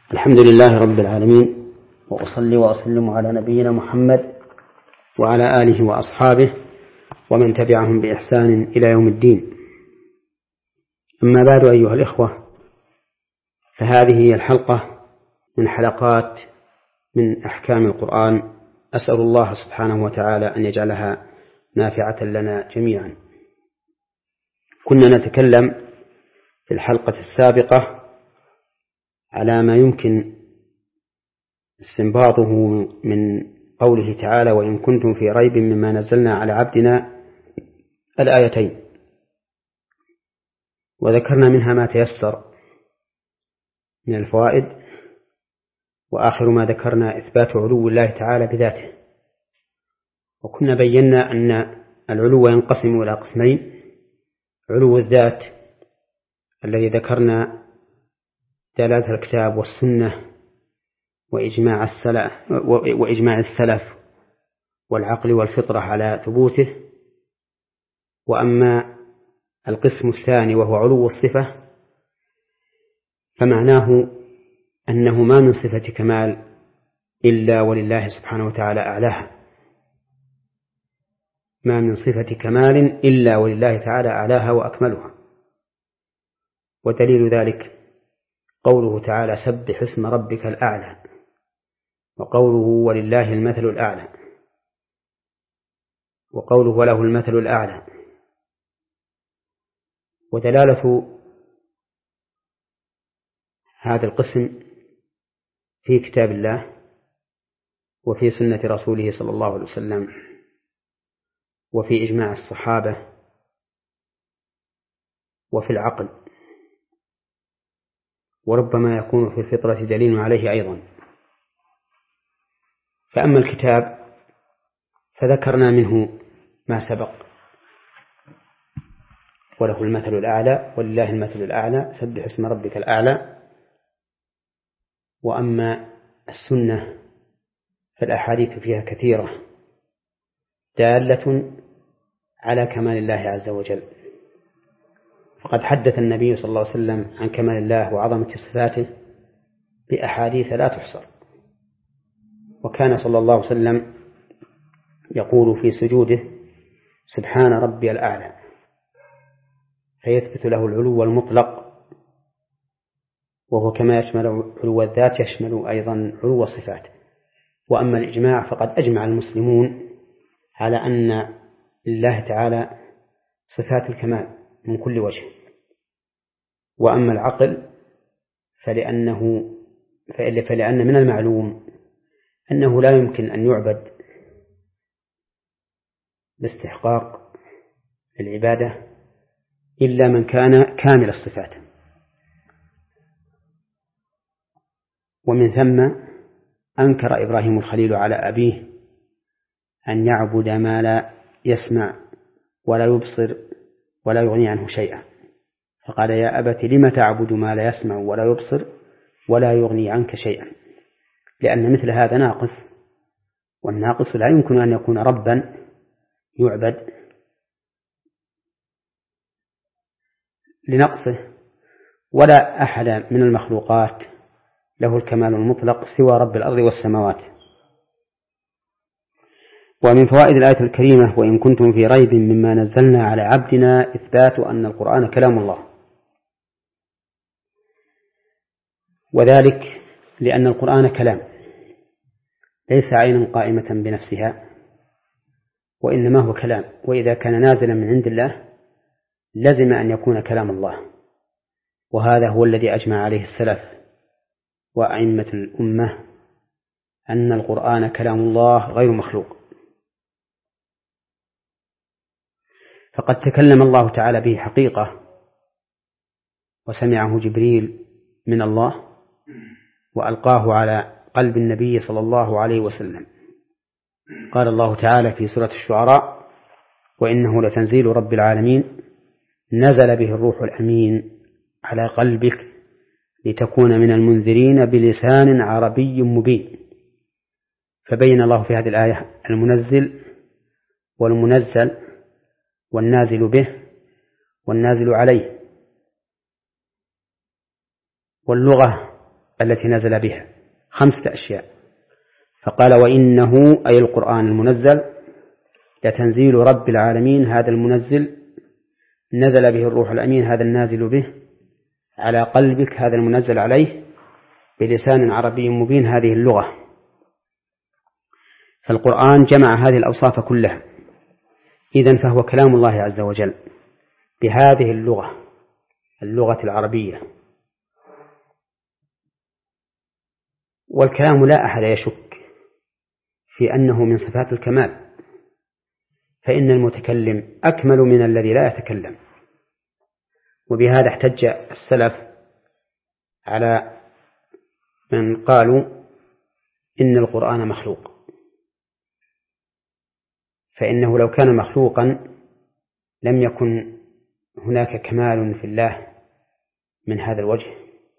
الحمد لله رب العالمين، وأصلي وأسلم على نبينا محمد وعلى آله وأصحابه ومن تبعهم بإحسان إلى يوم الدين. أما بعد، أيها الإخوة، فهذه هي الحلقة من حلقات من أحكام القرآن. أسأل الله سبحانه وتعالى أن يجعلها نافعة لنا جميعا. كنا نتكلم في الحلقة السابقة على ما يمكن استنباطه من قوله تعالى: وإن كنتم في ريب مما نزلنا على عبدنا، الآيتين، وذكرنا منها ما تيسر من الفوائد، وآخر ما ذكرنا إثبات علو الله تعالى بذاته. وكنا بينا أن العلو ينقسم إلى قسمين: علو الذات الذي ذكرنا دلالة الكتاب والسنة وإجماع السلف والعقل والفطرة على ثبوته. وأما القسم الثاني وهو علو الصفة، فمعناه أنه ما من صفة كمال إلا ولله سبحانه وتعالى أعلاها، ما من صفة كمال إلا ولله تعالى أعلاها وأكملها. ودليل ذلك قوله تعالى: سبح اسم ربك الأعلى، وقوله: ولله المثل الأعلى، وقوله: وله المثل الأعلى. ودلالة هذا القسم في كتاب الله وفي سنة رسوله صلى الله عليه وسلم وفي إجماع الصحابة وفي العقل، وربما يكون في الفطرة دليل عليه أيضا. فأما الكتاب فذكرنا منه ما سبق: وله المثل الأعلى، ولله المثل الأعلى، سبح اسم ربك الأعلى. وأما السنة فالأحاديث فيها كثيرة دالة على كمال الله عز وجل، فقد حدث النبي صلى الله عليه وسلم عن كمال الله وعظمة صفاته بأحاديث لا تحصر. وكان صلى الله عليه وسلم يقول في سجوده: سبحان ربي الأعلى، فيثبت له العلو المطلق، وهو كما يشمل علو الذات يشمل أيضا علو الصفات. وأما الإجماع فقد أجمع المسلمون على أن لله تعالى صفات الكمال من كل وجه. وأما العقل فلأن من المعلوم أنه لا يمكن أن يعبد باستحقاق العبادة إلا من كان كامل الصفات. ومن ثم أنكر إبراهيم الخليل على أبيه أن يعبد ما لا يسمع ولا يبصر ولا يغني عنه شيئا، فقال: يا أبت لم تعبد ما لا يسمع ولا يبصر ولا يغني عنك شيئا، لأن مثل هذا ناقص، والناقص لا يمكن أن يكون ربا يعبد لنقصه، ولا أحد من المخلوقات له الكمال المطلق سوى رب الأرض والسماوات. ومن فوائد الآية الكريمة: وإن كنتم في ريب مما نزلنا على عبدنا، إثبات أن القرآن كلام الله، وذلك لأن القرآن كلام ليس عينا قائمة بنفسها، وإنما هو كلام، وإذا كان نازلا من عند الله لزم أن يكون كلام الله. وهذا هو الذي أجمع عليه السلف وأئمة الأمة، أن القرآن كلام الله غير مخلوق. فقد تكلم الله تعالى به حقيقة، وسمعه جبريل من الله وألقاه على قلب النبي صلى الله عليه وسلم. قال الله تعالى في سورة الشعراء: وإنه لتنزيل رب العالمين نزل به الروح الأمين على قلبك لتكون من المنذرين بلسان عربي مبين. فبين الله في هذه الآية المنزل والمنزل والنازل به والنازل عليه. واللغة التي نزل بها 5 أشياء. فقال وإنه أي القرآن المنزل لتنزيل رب العالمين، هذا المنزل نزل به الروح الأمين، هذا النازل به على قلبك، هذا المنزل عليه بلسان عربي مبين، هذه اللغة. فالقرآن جمع هذه الأوصاف كلها، إذن فهو كلام الله عز وجل بهذه اللغة العربية. والكلام لا أحد يشك في أنه من صفات الكمال، فإن المتكلم أكمل من الذي لا يتكلم. وبهذا احتج السلف على من قالوا إن القرآن مخلوق، فإنه لو كان مخلوقا لم يكن هناك كمال في الله من هذا الوجه.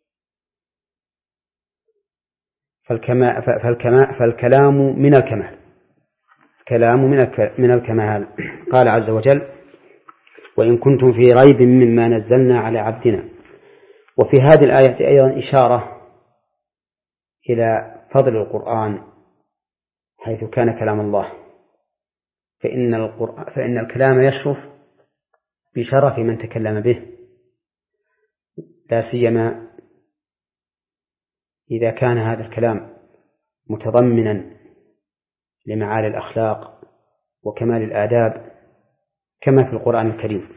فالكلام من الكمال، الكلام من الكمال. قال عز وجل وإن كنتم في ريب مما نزلنا على عبدنا. وفي هذه الآية أيضا إشارة إلى فضل القرآن حيث كان كلام الله، فإن الكلام يشرف بشرف من تكلم به، لا سيما إذا كان هذا الكلام متضمنا لمعالي الأخلاق وكمال الآداب كما في القرآن الكريم.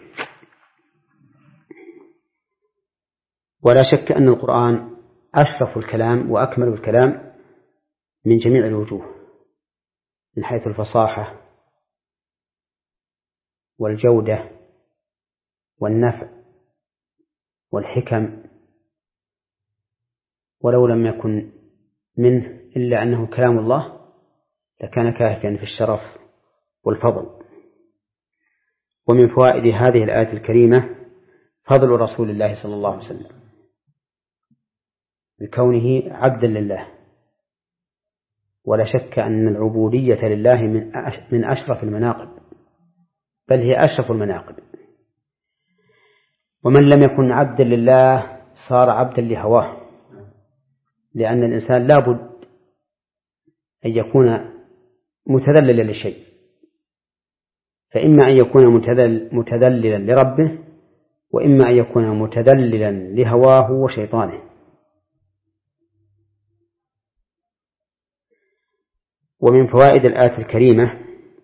ولا شك أن القرآن أشرف الكلام وأكمل الكلام من جميع الوجوه، من حيث الفصاحة والجودة والنفع والحكم، ولو لم يكن منه إلا أنه كلام الله لكان كافيا في الشرف والفضل. ومن فوائد هذه الآية الكريمة فضل رسول الله صلى الله عليه وسلم بكونه عبدا لله. ولا شك أن العبودية لله من أشرف المناقب، بل هي أشرف المناقب. ومن لم يكن عبدا لله صار عبدا لهواه، لأن الإنسان لا بد أن يكون متذللا لشيء، فإما أن يكون متذللا لربه، وإما أن يكون متذللا لهواه وشيطانه. ومن فوائد الآية الكريمة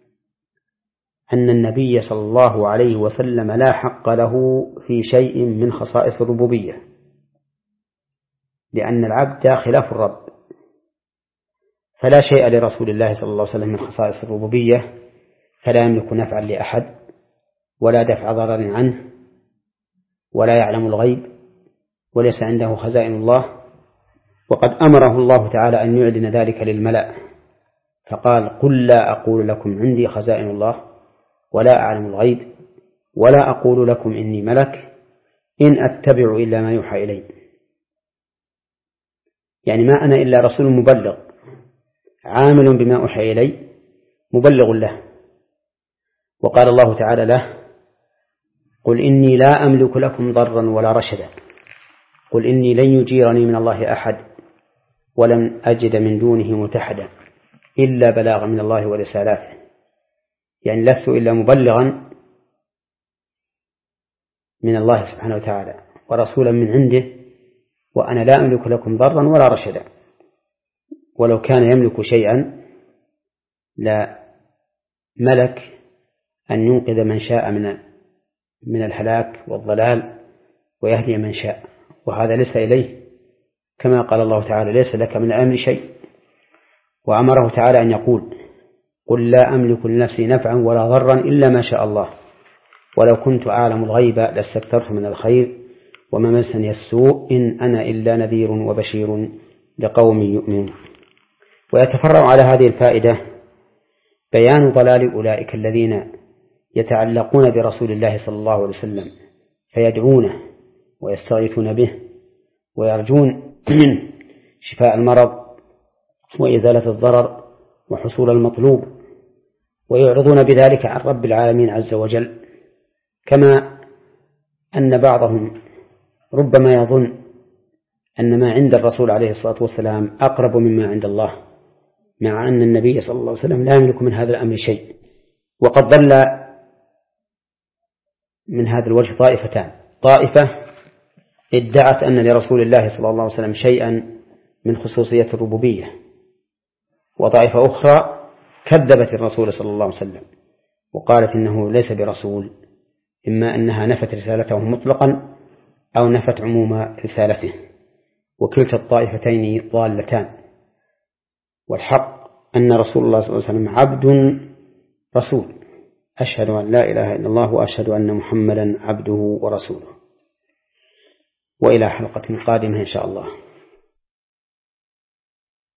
أن النبي صلى الله عليه وسلم لا حق له في شيء من خصائص الربوبية، لأن العبد خلاف الرب، فلا شيء لرسول الله صلى الله عليه وسلم من خصائص الربوبية، فلا يملك نفعا لأحد ولا دفع ضرر عنه ولا يعلم الغيب وليس عنده خزائن الله. وقد أمره الله تعالى أن يعلن ذلك للملأ، فقال قل لا أقول لكم عندي خزائن الله ولا أعلم الغيب ولا أقول لكم إني ملك إن أتبع إلا ما يوحى إلي. يعني ما أنا إلا رسول مبلغ عامل بما أوحى إلي مبلغ له. وقال الله تعالى له قل إني لا أملك لكم ضرا ولا رشدا، قل إني لن يجيرني من الله أحد ولن أجد من دونه ملتحدا إلا بلاغا من الله ورسالاته. يعني لست إلا مبلغا من الله سبحانه وتعالى ورسولا من عنده، وأنا لا أملك لكم ضرا ولا رشدا. ولو كان يملك شيئا لا ملك أن ينقذ من شاء من الهلاك والضلال ويهدي من شاء، وهذا ليس إليه، كما قال الله تعالى ليس لك من الأمر شيء. وأمره تعالى أن يقول قل لا أملك لنفسي نفعا ولا ضرا إلا ما شاء الله ولو كنت أعلم الغيب لاستكثرت من الخير وما مسني السوء إن أنا إلا نذير وبشير لقوم يؤمنون. ويتفرع على هذه الفائدة بيان ضلال أولئك الذين يتعلقون برسول الله صلى الله عليه وسلم فيدعونه ويستغيثون به ويرجون منه شفاء المرض وإزالة الضرر وحصول المطلوب، ويعرضون بذلك عن رب العالمين عز وجل، كما أن بعضهم ربما يظن أن ما عند الرسول عليه الصلاة والسلام أقرب مما عند الله، مع أن النبي صلى الله عليه وسلم لا يملك من هذا الأمر شيء. وقد ضل من هذا الوجه طائفتان: طائفة ادعت أن لرسول الله صلى الله عليه وسلم شيئا من خصوصية الربوبية، وطائفة أخرى كذبت الرسول صلى الله عليه وسلم وقالت إنه ليس برسول، إما أنها نفت رسالته مطلقا أو نفت عموم رسالته، وكلتا الطائفتين ضالتان. والحق أن رسول الله صلى الله عليه وسلم عبد رسول. أشهد أن لا إله إلا الله وأشهد أن محمدا عبده ورسوله. وإلى حلقة قادمة إن شاء الله.